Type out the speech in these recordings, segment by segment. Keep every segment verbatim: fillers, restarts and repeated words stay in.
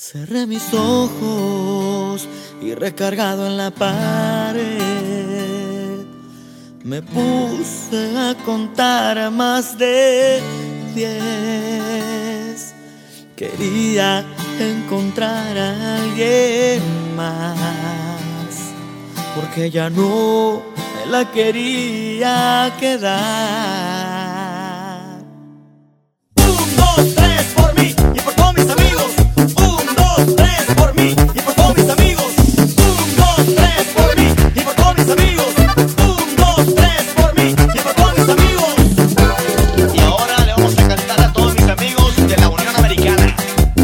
Cerré mis ojos y recargado en la pared me puse a contar a más de diez. Quería encontrar a alguien más, porque ya no me la quería quedar. Un, dos, tres por mí y por todos mis amigos. Un, dos, tres por mí y por todos mis amigos. Un, dos, tres por mí y por todos mis amigos. Un, dos, tres por mí y por todos mis amigos. Y ahora le vamos a cantar a todos mis amigos de la Unión Americana.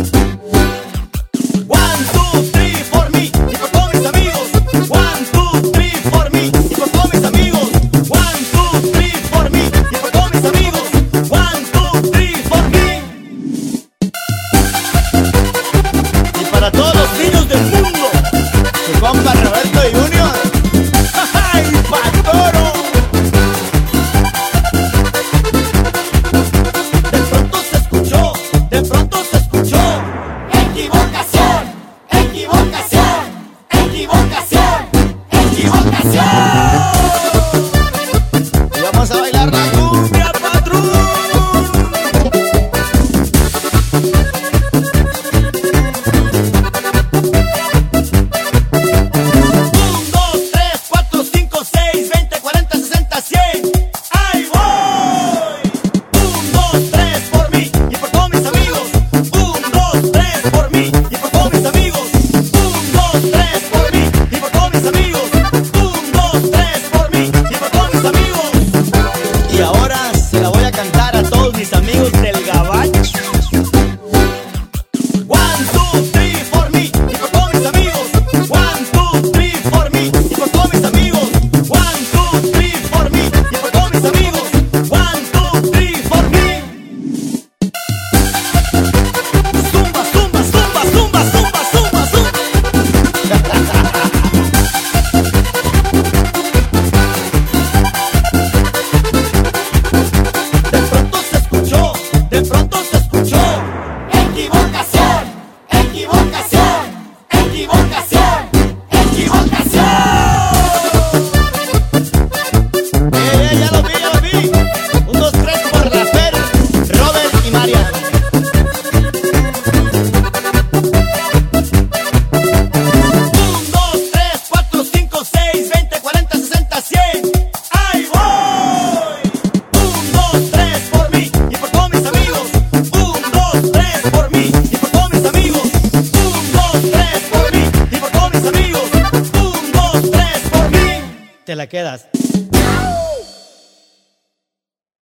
One, two, three por mí y por todos mis amigos. One, two, three por mí y por todos mis amigos. One, two, three por mí y por todos mis amigos. One, two, three por mí. Y para todos los niños del mundo, su compa Roberto Junior. ¡Ay, Patoro! De pronto se escuchó, de pronto se escuchó. Equivocación, equivocación, equivocación, equivocación. Y vamos a bailar la cumbia, patrón. Un, dos, tres, cuatro, cinco, seis, veinte, cuarenta, sesenta, cien. ¡Ahí voy! Un, dos, tres por mí y por todos mis amigos. Un, dos, tres por mí y por todos mis amigos. Un, dos, tres por mí y por todos mis amigos. Un, dos, tres por mí y por todos mis amigos. Y ahora se la voy a cantar a todos mis amigos del Gabacho. One, two, three por mí y por todos mis amigos. One, two, three por mí y por todos mis amigos. One, two, three por mí y por todos mis amigos. One, two, three por mí. Zumba, zumba, zumba, zumba, zumba, zumba, zumba. De pronto se escuchó, de pronto se escuchó. Equivocación, equivocación, equivocación, equivocación. Eh, eh, ya lo vi, ya lo vi. Un, dos, tres por la Fer, Robert y Marian. Un, dos, tres, cuatro, cinco, seis, veinte, cuarenta, sesenta, cien. ¡Ahí voy! Un, dos, tres por mí y por todos mis amigos. Un, dos, tres por mí y por todos mis amigos. Un, dos, tres por mí y por todos mis amigos. Un, dos, tres por mí. Te la quedas.